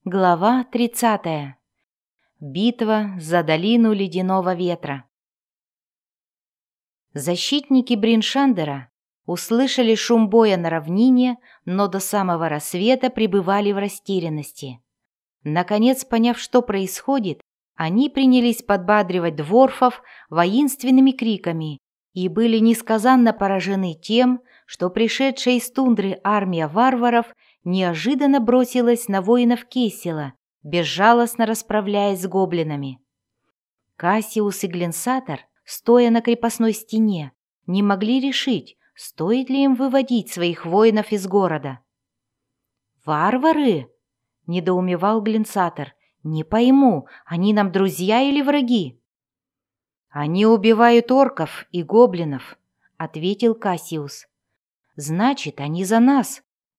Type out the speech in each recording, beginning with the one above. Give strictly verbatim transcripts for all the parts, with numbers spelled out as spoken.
Глава тридцатая. Битва за долину ледяного ветра. Защитники Бриншандера услышали шум боя на равнине, но до самого рассвета пребывали в растерянности. Наконец, поняв, что происходит, они принялись подбадривать дворфов воинственными криками и были несказанно поражены тем, что пришедшая из тундры армия варваров неожиданно бросилась на воинов Кесела, безжалостно расправляясь с гоблинами. Кассиус и Гленсатор, стоя на крепостной стене, не могли решить, стоит ли им выводить своих воинов из города. «Варвары?» — недоумевал Гленсатор. «Не пойму, они нам друзья или враги?» «Они убивают орков и гоблинов», — ответил Кассиус. «Значит, они за нас».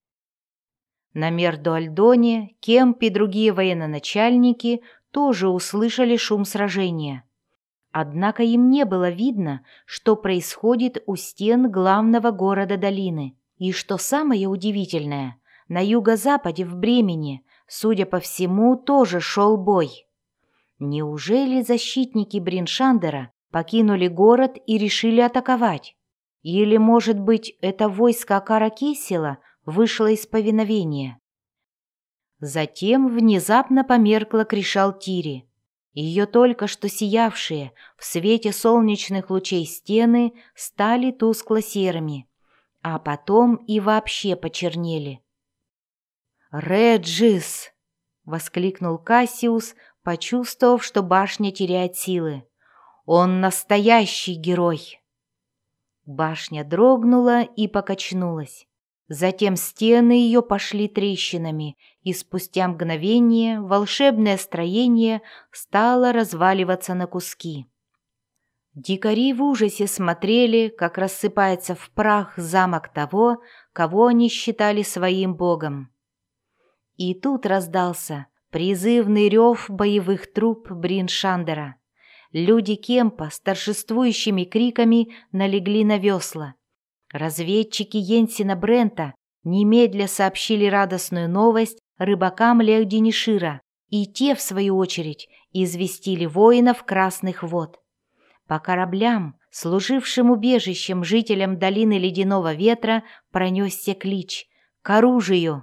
На Мердо-Альдоне Кемп и другие военачальники тоже услышали шум сражения. Однако им не было видно, что происходит у стен главного города долины. И что самое удивительное, на юго-западе в Бремени, судя по всему, тоже шел бой. Неужели защитники Бриншандера покинули город и решили атаковать? Или, может быть, это войско Акара Кесела вышло из повиновения? Затем внезапно померкла Кришал-Тири. Ее только что сиявшие в свете солнечных лучей стены стали тускло-серыми, а потом и вообще почернели. «Реджис!» — воскликнул Кассиус, почувствовав, что башня теряет силы. «Он настоящий герой!» Башня дрогнула и покачнулась. Затем стены ее пошли трещинами, и спустя мгновение волшебное строение стало разваливаться на куски. Дикари в ужасе смотрели, как рассыпается в прах замок того, кого они считали своим богом. И тут раздался призывный рев боевых труб Бриншандера. Люди Кемпа с торжествующими криками налегли на весла. Разведчики Йенсена Брента немедля сообщили радостную новость рыбакам Лехдинишира, и те, в свою очередь, известили воинов Красных вод. По кораблям, служившим убежищем жителям долины Ледяного ветра, пронесся клич «К оружию!».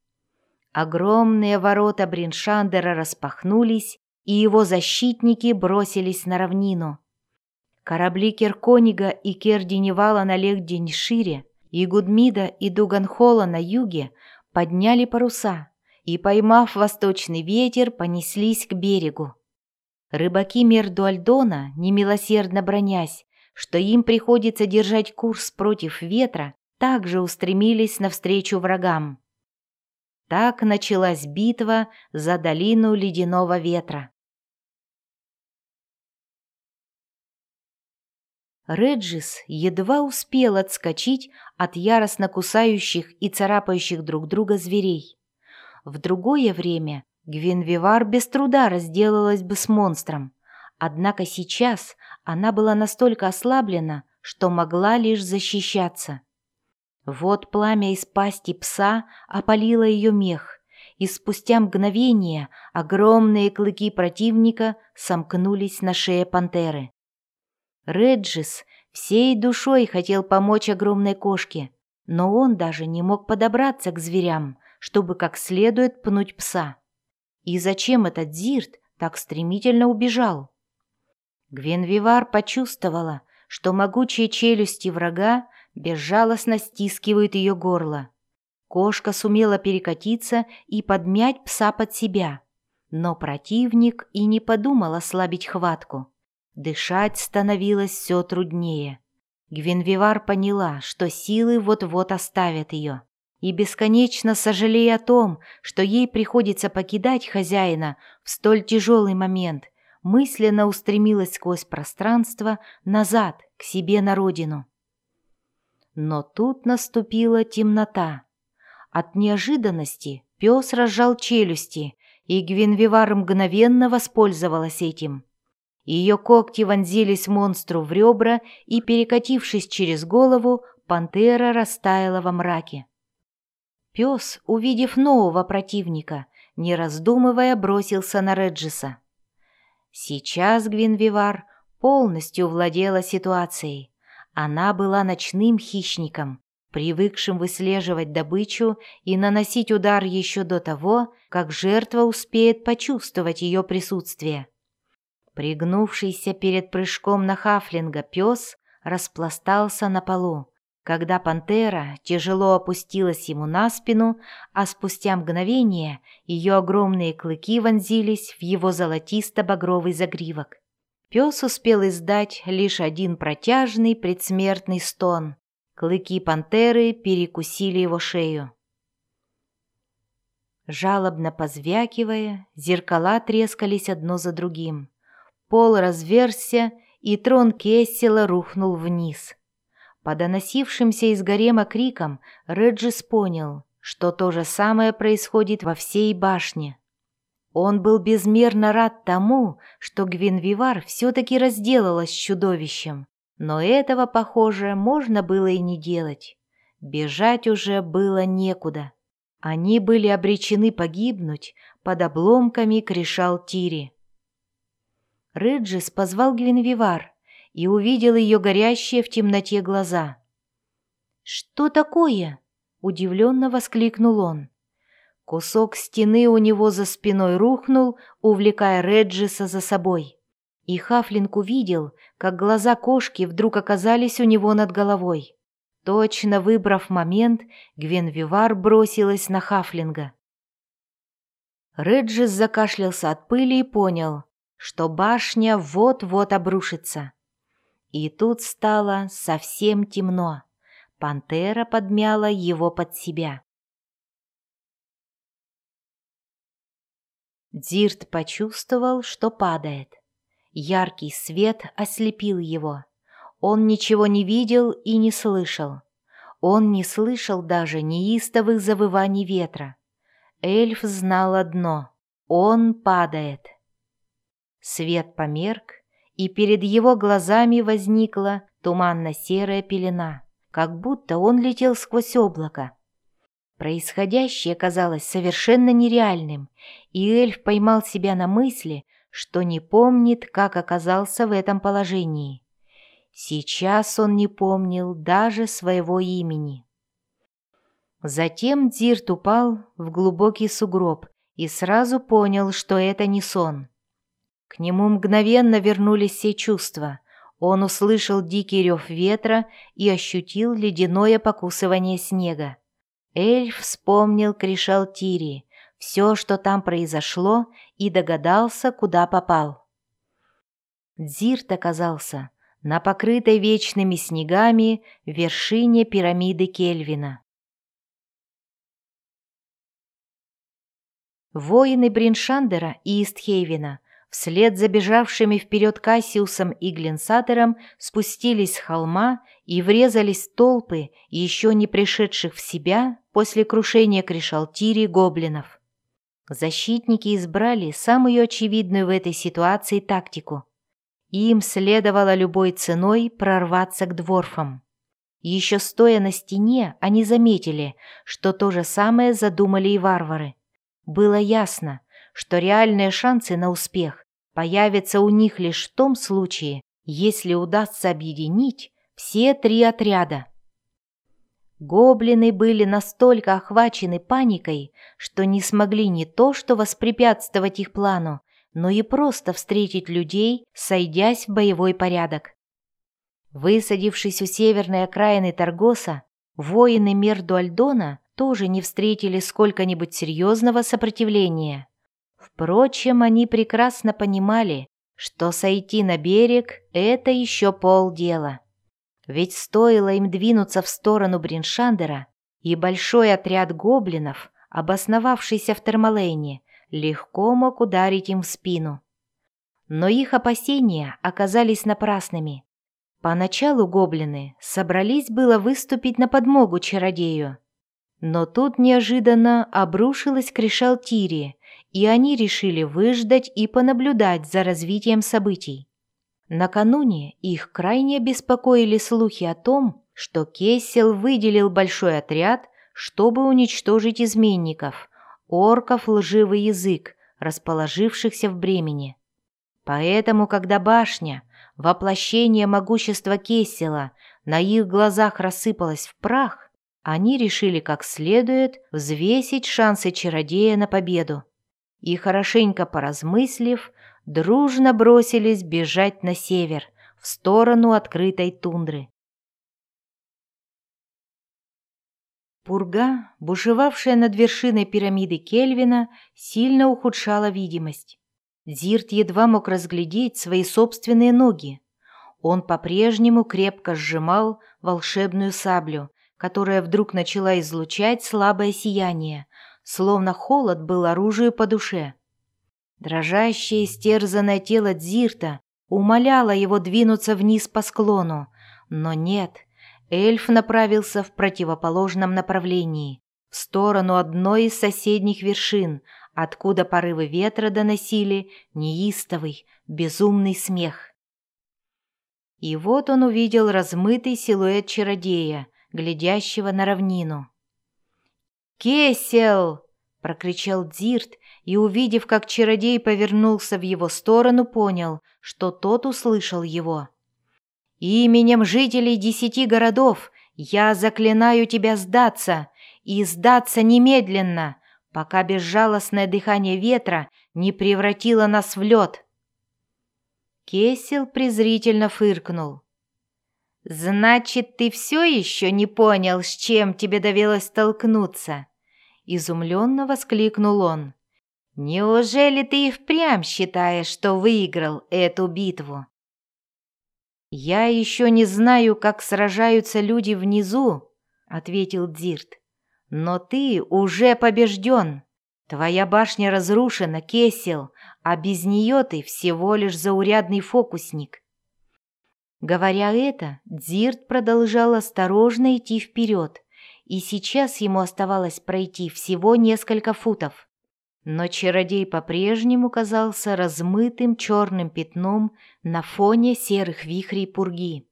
Огромные ворота Бриншандера распахнулись, и его защитники бросились на равнину. Корабли Керконига и Кердиневала на Лехдинишире и Гудмида и Дуганхола на юге подняли паруса и, поймав восточный ветер, понеслись к берегу. Рыбаки Мердуальдона, немилосердно бранясь, что им приходится держать курс против ветра, также устремились навстречу врагам. Так началась битва за долину Ледяного ветра. Реджис едва успел отскочить от яростно кусающих и царапающих друг друга зверей. В другое время Гвинвивар без труда разделалась бы с монстром, однако сейчас она была настолько ослаблена, что могла лишь защищаться. Вот пламя из пасти пса опалило ее мех, и спустя мгновение огромные клыки противника сомкнулись на шее пантеры. Реджис всей душой хотел помочь огромной кошке, но он даже не мог подобраться к зверям, чтобы как следует пнуть пса. И зачем этот Зирт так стремительно убежал? Гвинвивар почувствовала, что могучие челюсти врага безжалостно стискивают ее горло. Кошка сумела перекатиться и подмять пса под себя, но противник и не подумал ослабить хватку. Дышать становилось все труднее. Гвинвивар поняла, что силы вот-вот оставят ее, и, бесконечно сожалея о том, что ей приходится покидать хозяина в столь тяжелый момент, мысленно устремилась сквозь пространство назад, к себе на родину. Но тут наступила темнота. От неожиданности пес разжал челюсти, и Гвинвивар мгновенно воспользовалась этим. Ее когти вонзились монстру в ребра, и, перекатившись через голову, пантера растаяла во мраке. Пес, увидев нового противника, не раздумывая, бросился на Реджиса. Сейчас Гвиневар полностью владела ситуацией. Она была ночным хищником, привыкшим выслеживать добычу и наносить удар еще до того, как жертва успеет почувствовать ее присутствие. Пригнувшийся перед прыжком на хафлинга пес распластался на полу, когда пантера тяжело опустилась ему на спину, а спустя мгновение ее огромные клыки вонзились в его золотисто-багровый загривок. Пес успел издать лишь один протяжный предсмертный стон. Клыки пантеры перекусили его шею. Жалобно позвякивая, зеркала трескались одно за другим. Пол разверзся, и трон Кессела рухнул вниз. По доносившимся из гарема крикам Реджис понял, что то же самое происходит во всей башне. Он был безмерно рад тому, что Гвиневар все-таки разделалась с чудовищем, но этого, похоже, можно было и не делать. Бежать уже было некуда. Они были обречены погибнуть под обломками Кришал-Тири. Реджис позвал Гвиневар и увидел ее горящие в темноте глаза. «Что такое?» — удивленно воскликнул он. Кусок стены у него за спиной рухнул, увлекая Реджиса за собой. И Хафлинг увидел, как глаза кошки вдруг оказались у него над головой. Точно выбрав момент, Гвиневар бросилась на Хафлинга. Реджис закашлялся от пыли и понял, что башня вот-вот обрушится. И тут стало совсем темно. Пантера подмяла его под себя. Дзирт почувствовал, что падает. Яркий свет ослепил его. Он ничего не видел и не слышал. Он не слышал даже неистовых завываний ветра. Эльф знал одно — он падает. Свет померк, и перед его глазами возникла туманно-серая пелена, как будто он летел сквозь облако. Происходящее казалось совершенно нереальным, и эльф поймал себя на мысли, что не помнит, как оказался в этом положении. Сейчас он не помнил даже своего имени. Затем Дзирт упал в глубокий сугроб и сразу понял, что это не сон. К нему мгновенно вернулись все чувства. Он услышал дикий рев ветра и ощутил ледяное покусывание снега. Эльф вспомнил Кришал-Тири, все, что там произошло, и догадался, куда попал. Дзирт оказался на покрытой вечными снегами вершине пирамиды Кельвина. Воины Бриншандера и Истхейвена вслед за бежавшими вперед Кассиусом и Глинсатером спустились с холма и врезались в толпы еще не пришедших в себя после крушения Кришал-Тири гоблинов. Защитники избрали самую очевидную в этой ситуации тактику. Им следовало любой ценой прорваться к дворфам. Еще стоя на стене, они заметили, что то же самое задумали и варвары. Было ясно, что реальные шансы на успех появятся у них лишь в том случае, если удастся объединить все три отряда. Гоблины были настолько охвачены паникой, что не смогли не то что воспрепятствовать их плану, но и просто встретить людей, сойдясь в боевой порядок. Высадившись у северной окраины Таргоса, воины Мердуальдона тоже не встретили сколько-нибудь серьезного сопротивления. Впрочем, они прекрасно понимали, что сойти на берег – это еще полдела. Ведь стоило им двинуться в сторону Бриншандера, и большой отряд гоблинов, обосновавшийся в Термалейне, легко мог ударить им в спину. Но их опасения оказались напрасными. Поначалу гоблины собрались было выступить на подмогу чародею. Но тут неожиданно обрушилась Кришал-Тири, и они решили выждать и понаблюдать за развитием событий. Накануне их крайне беспокоили слухи о том, что Кессел выделил большой отряд, чтобы уничтожить изменников. орков лживый язык, расположившихся в Бремени. Поэтому, когда башня, воплощение могущества Кесела, на их глазах рассыпалась в прах, они решили как следует взвесить шансы чародея на победу и, хорошенько поразмыслив, дружно бросились бежать на север, в сторону открытой тундры. Пурга, бушевавшая над вершиной пирамиды Кельвина, сильно ухудшала видимость. Дзирт едва мог разглядеть свои собственные ноги. Он по-прежнему крепко сжимал волшебную саблю, которая вдруг начала излучать слабое сияние, словно холод был оружию по душе. Дрожащее, истерзанное тело Дзирта умоляло его двинуться вниз по склону, но нет, эльф направился в противоположном направлении, в сторону одной из соседних вершин, откуда порывы ветра доносили неистовый, безумный смех. И вот он увидел размытый силуэт чародея, глядящего на равнину. «Кесел!» — прокричал Дзирт, и, увидев, как чародей повернулся в его сторону, понял, что тот услышал его. «Именем жителей десяти городов я заклинаю тебя сдаться, и сдаться немедленно, пока безжалостное дыхание ветра не превратило нас в лед». Кесел презрительно фыркнул. «Значит, ты все еще не понял, с чем тебе довелось столкнуться?» Изумленно воскликнул он. «Неужели ты и впрямь считаешь, что выиграл эту битву?» «Я еще не знаю, как сражаются люди внизу», — ответил Дзирт. «Но ты уже побежден. Твоя башня разрушена, Кесел, а без нее ты всего лишь заурядный фокусник». Говоря это, Дзирт продолжал осторожно идти вперед, и сейчас ему оставалось пройти всего несколько футов. Но чародей по-прежнему казался размытым черным пятном на фоне серых вихрей пурги.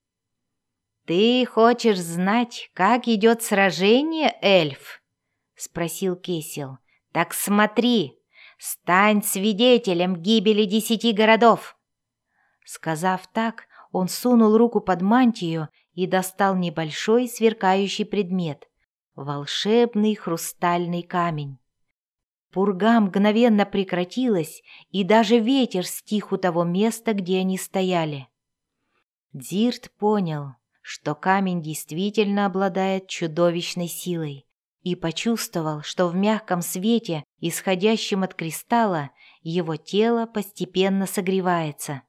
«Ты хочешь знать, как идет сражение, эльф?» — спросил Кесел. «Так смотри, стань свидетелем гибели десяти городов!» Сказав так, он сунул руку под мантию и достал небольшой сверкающий предмет — волшебный хрустальный камень. Пурга мгновенно прекратилась, и даже ветер стих у того места, где они стояли. Дзирт понял, что камень действительно обладает чудовищной силой, и почувствовал, что в мягком свете, исходящем от кристалла, его тело постепенно согревается.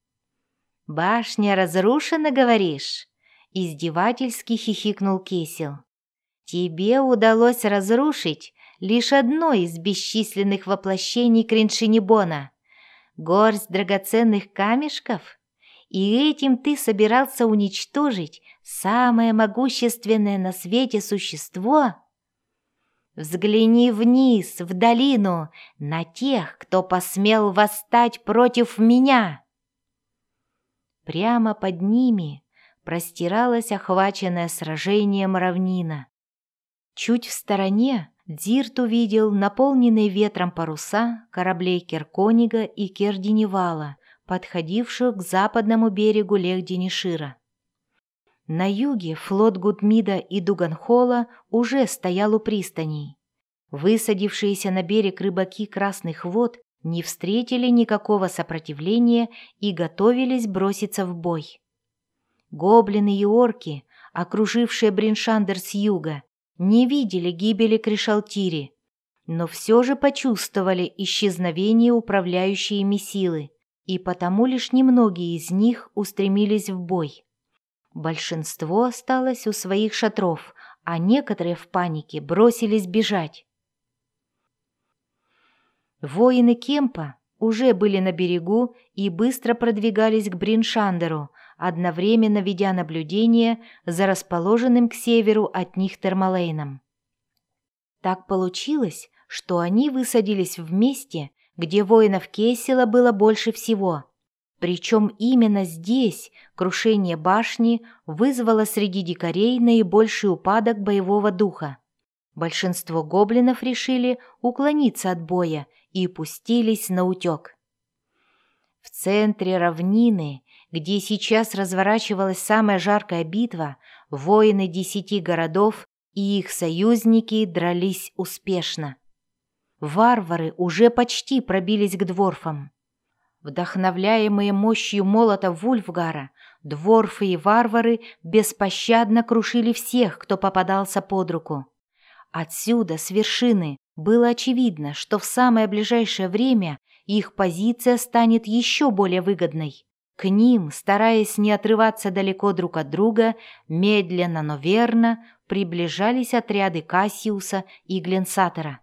«Башня разрушена, говоришь?» — издевательски хихикнул Кесел. «Тебе удалось разрушить лишь одно из бесчисленных воплощений Криншинибона — горсть драгоценных камешков, и этим ты собирался уничтожить самое могущественное на свете существо? Взгляни вниз, в долину, на тех, кто посмел восстать против меня!» Прямо под ними простиралась охваченная сражением равнина. Чуть в стороне Дзирт увидел наполненные ветром паруса кораблей Керконига и Кердиневала, подходивших к западному берегу Лехденишира. На юге флот Гудмида и Дуганхола уже стоял у пристаней. Высадившиеся на берег рыбаки Красных вод не встретили никакого сопротивления и готовились броситься в бой. Гоблины и орки, окружившие Бриншандер с юга, не видели гибели Кришалтири, но все же почувствовали исчезновение управляющей ими силы, и потому лишь немногие из них устремились в бой. Большинство осталось у своих шатров, а некоторые в панике бросились бежать. Воины Кемпа уже были на берегу и быстро продвигались к Бриншандеру, одновременно ведя наблюдение за расположенным к северу от них Термалейном. Так получилось, что они высадились в месте, где воинов Кесела было больше всего. Причем именно здесь крушение башни вызвало среди дикарей наибольший упадок боевого духа. Большинство гоблинов решили уклониться от боя и пустились наутек. В центре равнины, где сейчас разворачивалась самая жаркая битва, воины десяти городов и их союзники дрались успешно. Варвары уже почти пробились к дворфам. Вдохновляемые мощью молота Вульфгара, дворфы и варвары беспощадно крушили всех, кто попадался под руку. Отсюда, с вершины, было очевидно, что в самое ближайшее время их позиция станет еще более выгодной. К ним, стараясь не отрываться далеко друг от друга, медленно, но верно приближались отряды Кассиуса и Гленсатора.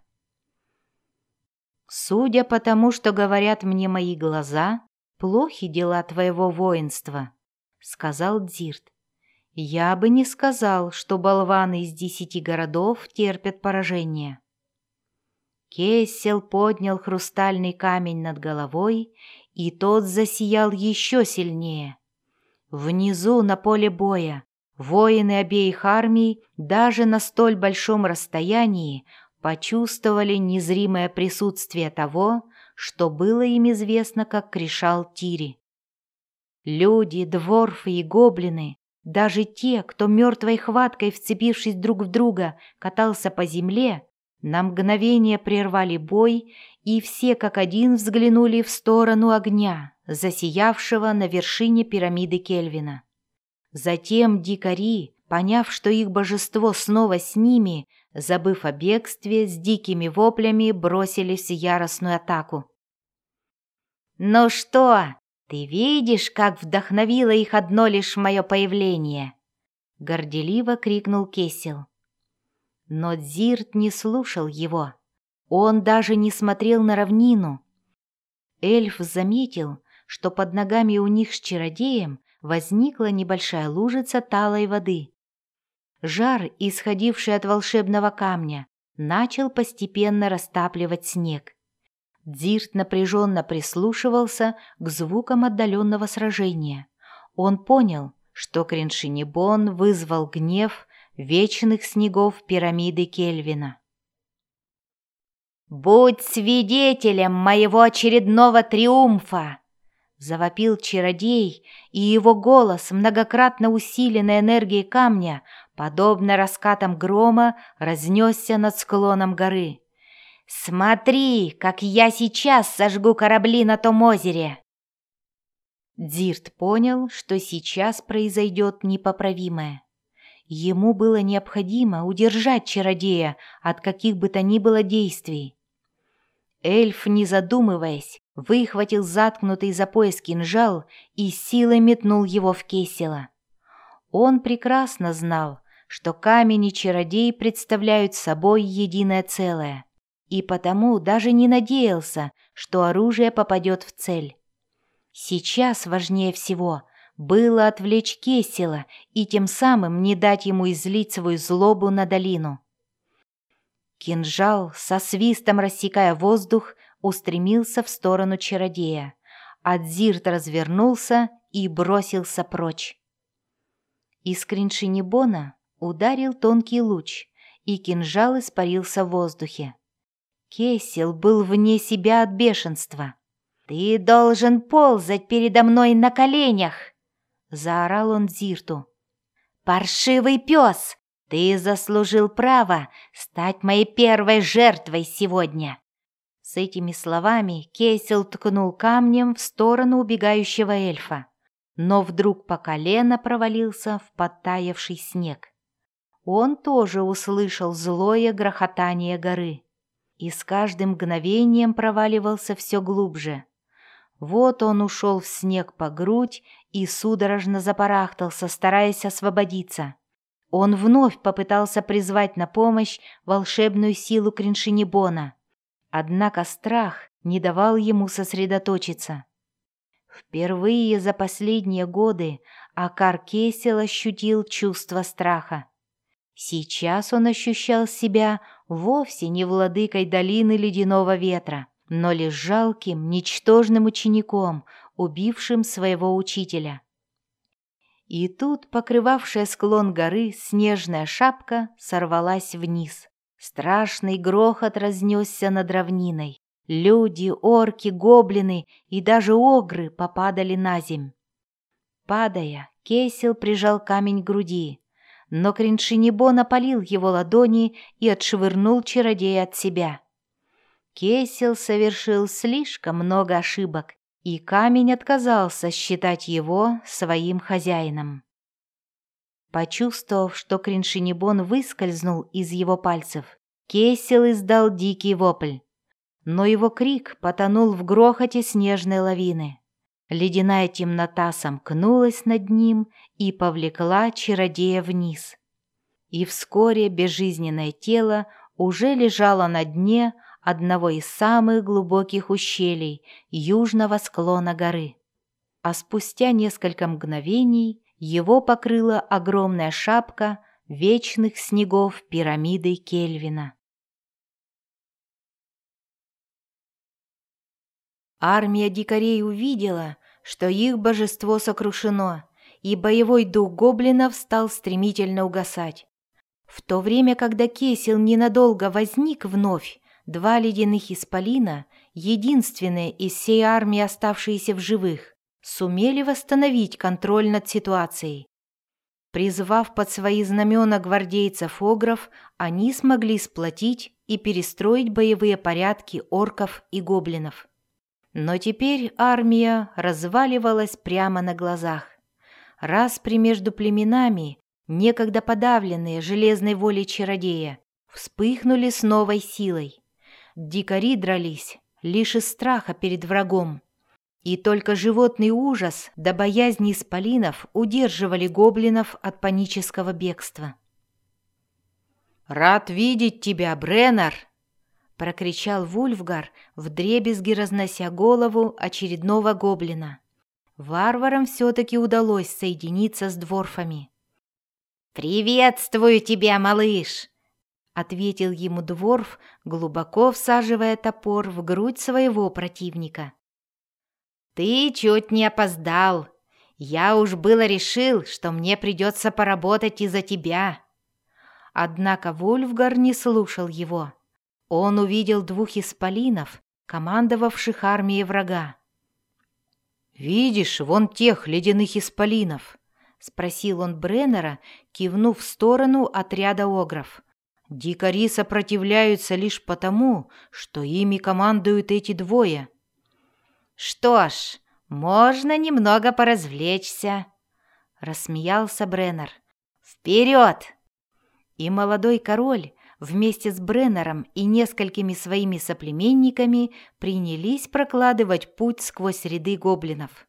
«Судя по тому, что говорят мне мои глаза, плохи дела твоего воинства», — сказал Дзирт. «Я бы не сказал, что болваны из десяти городов терпят поражение». Кессел поднял хрустальный камень над головой, и тот засиял еще сильнее. Внизу, на поле боя, воины обеих армий даже на столь большом расстоянии почувствовали незримое присутствие того, что было им известно как Кришал Тири. Люди, дворфы и гоблины, даже те, кто мертвой хваткой, вцепившись друг в друга, катался по земле, на мгновение прервали бой, и все как один взглянули в сторону огня, засиявшего на вершине пирамиды Кельвина. Затем дикари, поняв, что их божество снова с ними, забыв о бегстве, с дикими воплями бросились в яростную атаку. «Ну что, ты видишь, как вдохновило их одно лишь мое появление?» — горделиво крикнул Кессел. Но Дзирт не слушал его. Он даже не смотрел на равнину. Эльф заметил, что под ногами у них с чародеем возникла небольшая лужица талой воды. Жар, исходивший от волшебного камня, начал постепенно растапливать снег. Дзирт напряженно прислушивался к звукам отдаленного сражения. Он понял, что Криншинибон вызвал гнев вечных снегов пирамиды Кельвина. «Будь свидетелем моего очередного триумфа!» — завопил чародей, и его голос, многократно усиленный энергией камня, подобно раскатам грома, разнесся над склоном горы. «Смотри, как я сейчас сожгу корабли на том озере!» Дзирт понял, что сейчас произойдет непоправимое. Ему было необходимо удержать чародея от каких бы то ни было действий. Эльф, не задумываясь, выхватил заткнутый за пояс кинжал и силой метнул его в Кессела. Он прекрасно знал, что камень и чародей представляют собой единое целое, и потому даже не надеялся, что оружие попадет в цель. Сейчас важнее всего было отвлечь Кессела и тем самым не дать ему излить свою злобу на долину. Кинжал, со свистом рассекая воздух, устремился в сторону чародея, а Дзирт развернулся и бросился прочь. Из Криншинибона ударил тонкий луч, и кинжал испарился в воздухе. Кессел был вне себя от бешенства. «Ты должен ползать передо мной на коленях!» — заорал он Дзирту. «Паршивый пес! Ты заслужил право стать моей первой жертвой сегодня!» С этими словами Кессел ткнул камнем в сторону убегающего эльфа, но вдруг по колено провалился в подтаявший снег. Он тоже услышал злое грохотание горы и с каждым мгновением проваливался все глубже. Вот он ушел в снег по грудь и судорожно запарахтался, стараясь освободиться. Он вновь попытался призвать на помощь волшебную силу Криншинибона, однако страх не давал ему сосредоточиться. Впервые за последние годы Акар Кессел ощутил чувство страха. Сейчас он ощущал себя вовсе не владыкой долины ледяного ветра, но лишь жалким, ничтожным учеником, убившим своего учителя. И тут покрывавшая склон горы снежная шапка сорвалась вниз. Страшный грохот разнесся над равниной. Люди, орки, гоблины и даже огры попадали на земь. Падая, Кесел прижал камень к груди, но Криншинибон опалил его ладони и отшвырнул чародея от себя. Кесел совершил слишком много ошибок, и камень отказался считать его своим хозяином. Почувствовав, что Криншинибон выскользнул из его пальцев, Кесел издал дикий вопль, но его крик потонул в грохоте снежной лавины. Ледяная темнота сомкнулась над ним и повлекла чародея вниз. И вскоре безжизненное тело уже лежало на дне одного из самых глубоких ущелий южного склона горы. А спустя несколько мгновений его покрыла огромная шапка вечных снегов пирамиды Кельвина. Армия дикарей увидела, что их божество сокрушено, и боевой дух гоблинов стал стремительно угасать. В то время, когда Кесел ненадолго возник вновь, два ледяных исполина, единственные из всей армии, оставшиеся в живых, сумели восстановить контроль над ситуацией. Призвав под свои знамена гвардейцев-огров, они смогли сплотить и перестроить боевые порядки орков и гоблинов. Но теперь армия разваливалась прямо на глазах. Распри между племенами, некогда подавленные железной волей чародея, вспыхнули с новой силой. Дикари дрались лишь из страха перед врагом, и только животный ужас да боязнь исполинов удерживали гоблинов от панического бегства. «Рад видеть тебя, Бреннер!» — прокричал Вульфгар, вдребезги разнося голову очередного гоблина. Варварам все-таки удалось соединиться с дворфами. «Приветствую тебя, малыш!» — ответил ему дворф, глубоко всаживая топор в грудь своего противника. «Ты чуть не опоздал. Я уж было решил, что мне придется поработать из-за тебя». Однако Вульфгар не слушал его. Он увидел двух исполинов, командовавших армией врага. «Видишь, вон тех ледяных исполинов?» — спросил он Бреннера, кивнув в сторону отряда огров. «Дикари сопротивляются лишь потому, что ими командуют эти двое». «Что ж, можно немного поразвлечься», — рассмеялся Бреннер. «Вперед!» И молодой король вместе с Бреннером и несколькими своими соплеменниками принялись прокладывать путь сквозь ряды гоблинов.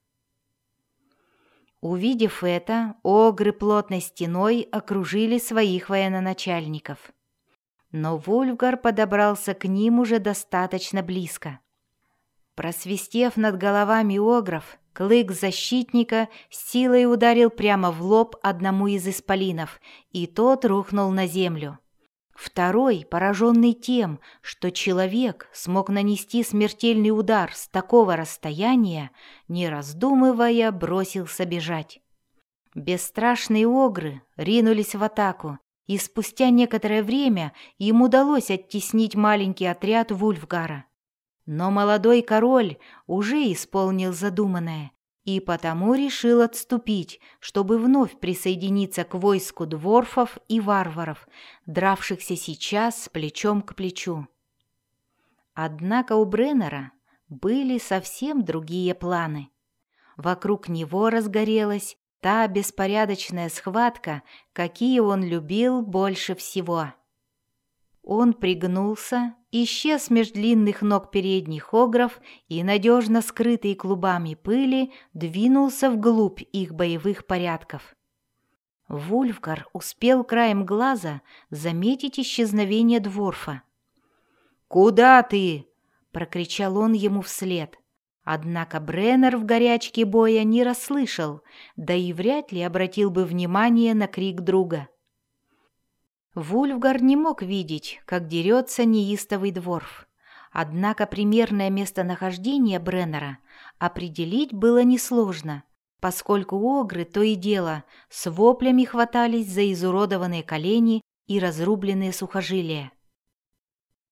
Увидев это, огры плотной стеной окружили своих военачальников. Но Вульфгар подобрался к ним уже достаточно близко. Просвистев над головами огров, клык защитника силой ударил прямо в лоб одному из исполинов, и тот рухнул на землю. Второй, пораженный тем, что человек смог нанести смертельный удар с такого расстояния, не раздумывая, бросился бежать. Бесстрашные огры ринулись в атаку, и спустя некоторое время им удалось оттеснить маленький отряд Вульфгара. Но молодой король уже исполнил задуманное и потому решил отступить, чтобы вновь присоединиться к войску дворфов и варваров, дравшихся сейчас плечом к плечу. Однако у Бреннера были совсем другие планы. Вокруг него разгорелась та беспорядочная схватка, какие он любил больше всего. Он пригнулся, исчез меж длинных ног передних огров и, надежно скрытый клубами пыли, двинулся вглубь их боевых порядков. Вульфгар успел краем глаза заметить исчезновение дворфа. «Куда ты?» — прокричал он ему вслед. Однако Бреннер в горячке боя не расслышал, да и вряд ли обратил бы внимание на крик друга. Вульфгар не мог видеть, как дерется неистовый дворф. Однако примерное местонахождение Бреннера определить было несложно, поскольку огры то и дело с воплями хватались за изуродованные колени и разрубленные сухожилия.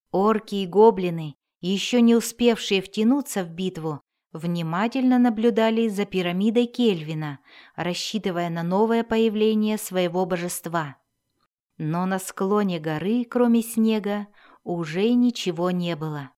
Орки и гоблины, еще не успевшие втянуться в битву, внимательно наблюдали за пирамидой Кельвина, рассчитывая на новое появление своего божества. Но на склоне горы, кроме снега, уже ничего не было.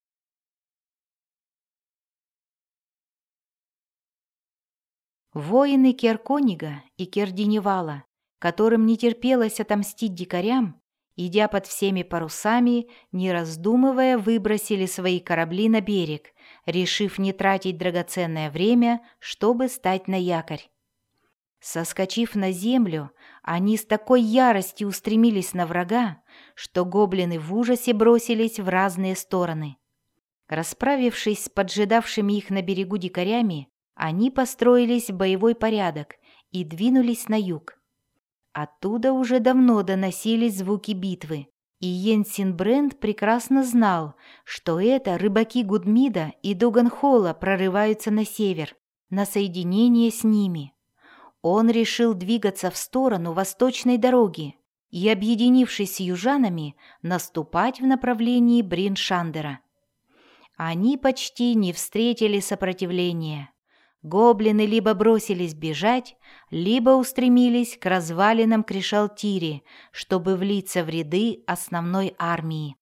Воины Керконига и Кердиневала, которым не терпелось отомстить дикарям, идя под всеми парусами, не раздумывая, выбросили свои корабли на берег, решив не тратить драгоценное время, чтобы стать на якорь. Соскочив на землю, они с такой яростью устремились на врага, что гоблины в ужасе бросились в разные стороны. Расправившись с поджидавшими их на берегу дикарями, они построились в боевой порядок и двинулись на юг. Оттуда уже давно доносились звуки битвы, и Йенсин Брэнд прекрасно знал, что это рыбаки Гудмида и Дуганхола прорываются на север, на соединение с ними. Он решил двигаться в сторону восточной дороги и, объединившись с южанами, наступать в направлении Бриншандера. Они почти не встретили сопротивления. Гоблины либо бросились бежать, либо устремились к развалинам Кришалтири, чтобы влиться в ряды основной армии.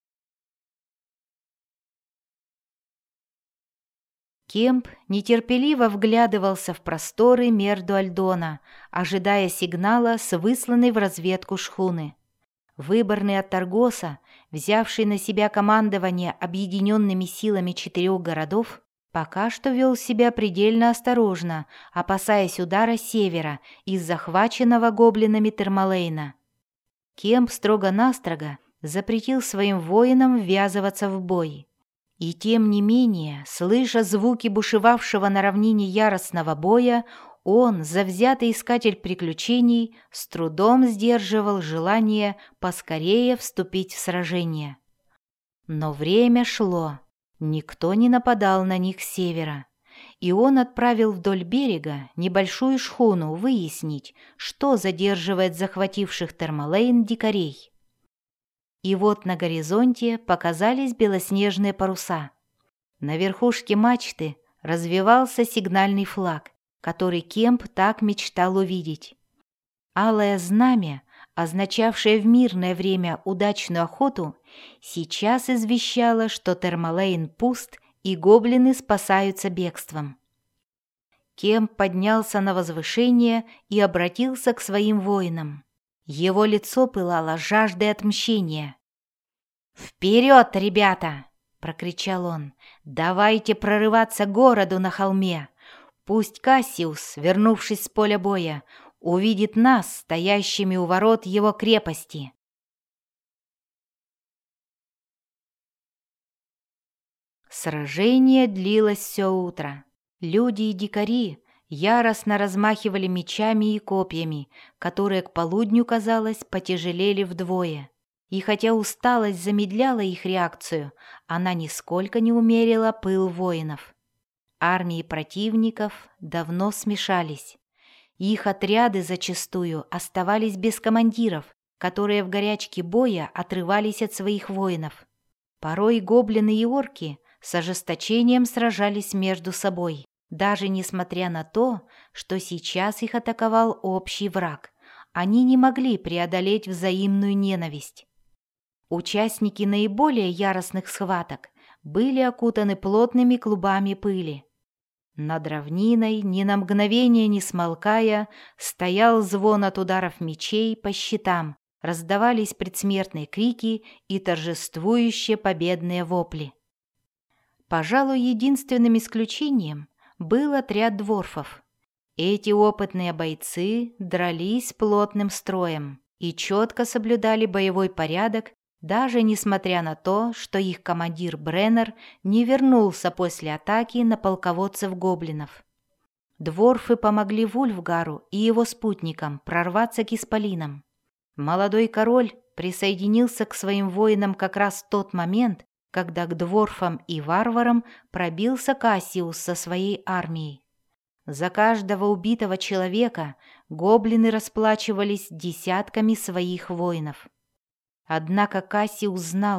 Кемп нетерпеливо вглядывался в просторы Мерду-Альдона, ожидая сигнала с высланной в разведку шхуны. Выборный от Таргоса, взявший на себя командование объединенными силами четырех городов, пока что вел себя предельно осторожно, опасаясь удара с севера из захваченного гоблинами Термалейна. Кемп строго-настрого запретил своим воинам ввязываться в бой. И тем не менее, слыша звуки бушевавшего на равнине яростного боя, он, завзятый искатель приключений, с трудом сдерживал желание поскорее вступить в сражение. Но время шло. Никто не нападал на них с севера, и он отправил вдоль берега небольшую шхуну выяснить, что задерживает захвативших Термалейн дикарей. И вот на горизонте показались белоснежные паруса. На верхушке мачты развевался сигнальный флаг, который Кемп так мечтал увидеть. Алое знамя, означавшее в мирное время удачную охоту, сейчас извещало, что Термалейн пуст и гоблины спасаются бегством. Кемп поднялся на возвышение и обратился к своим воинам. Его лицо пылало жаждой отмщения. «Вперед, ребята!» — прокричал он. «Давайте прорываться к городу на холме! Пусть Кассиус, вернувшись с поля боя, увидит нас, стоящими у ворот его крепости!» Сражение длилось все утро. Люди и дикари яростно размахивали мечами и копьями, которые к полудню, казалось, потяжелели вдвое. И хотя усталость замедляла их реакцию, она нисколько не умерила пыл воинов. Армии противников давно смешались. Их отряды зачастую оставались без командиров, которые в горячке боя отрывались от своих воинов. Порой гоблины и орки с ожесточением сражались между собой, даже несмотря на то, что сейчас их атаковал общий враг. Они не могли преодолеть взаимную ненависть. Участники наиболее яростных схваток были окутаны плотными клубами пыли. Над равниной, ни на мгновение не смолкая, стоял звон от ударов мечей по щитам, раздавались предсмертные крики и торжествующие победные вопли. Пожалуй, единственным исключением был отряд дворфов. Эти опытные бойцы дрались плотным строем и четко соблюдали боевой порядок, даже несмотря на то, что их командир Бреннер не вернулся после атаки на полководцев гоблинов. Дворфы помогли Вульфгару и его спутникам прорваться к исполинам. Молодой король присоединился к своим воинам как раз в тот момент, когда к дворфам и варварам пробился Кассиус со своей армией. За каждого убитого человека гоблины расплачивались десятками своих воинов. Однако Кассиус знал,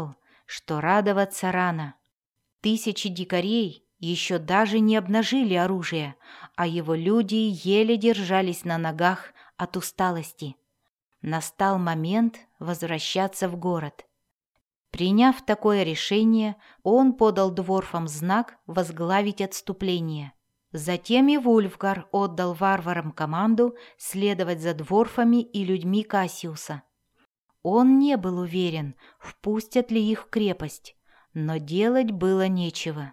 что радоваться рано. Тысячи дикарей еще даже не обнажили оружие, а его люди еле держались на ногах от усталости. Настал момент возвращаться в город. Приняв такое решение, он подал дворфам знак возглавить отступление. Затем и Вульфгар отдал варварам команду следовать за дворфами и людьми Кассиуса. Он не был уверен, впустят ли их в крепость, но делать было нечего.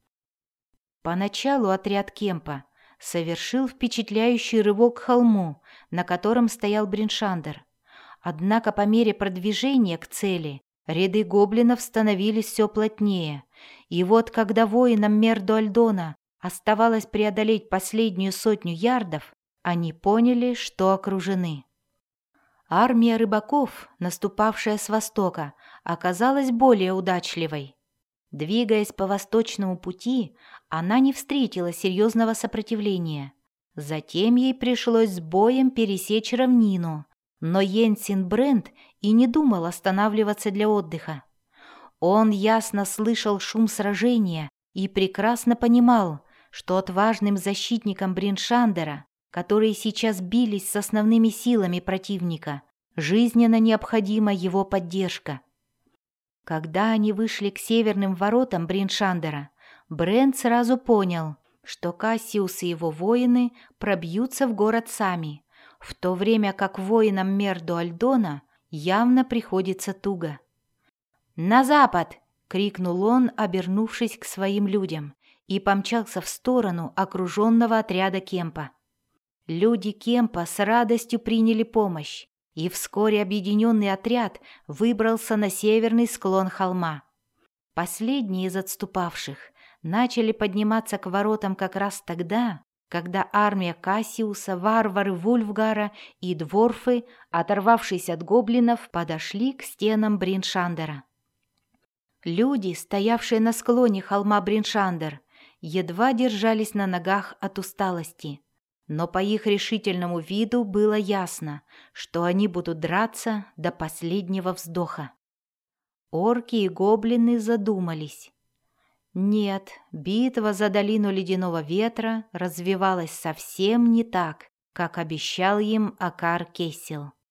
Поначалу отряд Кемпа совершил впечатляющий рывок к холму, на котором стоял Бриншандер. Однако по мере продвижения к цели ряды гоблинов становились все плотнее, и вот когда воинам Мердо-Альдона оставалось преодолеть последнюю сотню ярдов, они поняли, что окружены. Армия рыбаков, наступавшая с востока, оказалась более удачливой. Двигаясь по восточному пути, она не встретила серьезного сопротивления. Затем ей пришлось с боем пересечь равнину, но Йенсен Брент и не думал останавливаться для отдыха. Он ясно слышал шум сражения и прекрасно понимал, что отважным защитникам Бриншандера, которые сейчас бились с основными силами противника, жизненно необходима его поддержка. Когда они вышли к северным воротам Бриншандера, Брент сразу понял, что Кассиус и его воины пробьются в город сами, в то время как воинам Мердо-Альдона явно приходится туго. «На запад!» — крикнул он, обернувшись к своим людям, и помчался в сторону окруженного отряда Кемпа. Люди Кемпа с радостью приняли помощь, и вскоре объединенный отряд выбрался на северный склон холма. Последние из отступавших начали подниматься к воротам как раз тогда, когда армия Кассиуса, варвары Вульфгара и дворфы, оторвавшись от гоблинов, подошли к стенам Бриншандера. Люди, стоявшие на склоне холма Бриншандер, едва держались на ногах от усталости, но по их решительному виду было ясно, что они будут драться до последнего вздоха. Орки и гоблины задумались. Нет, битва за долину Ледяного Ветра развивалась совсем не так, как обещал им Акар Кессел.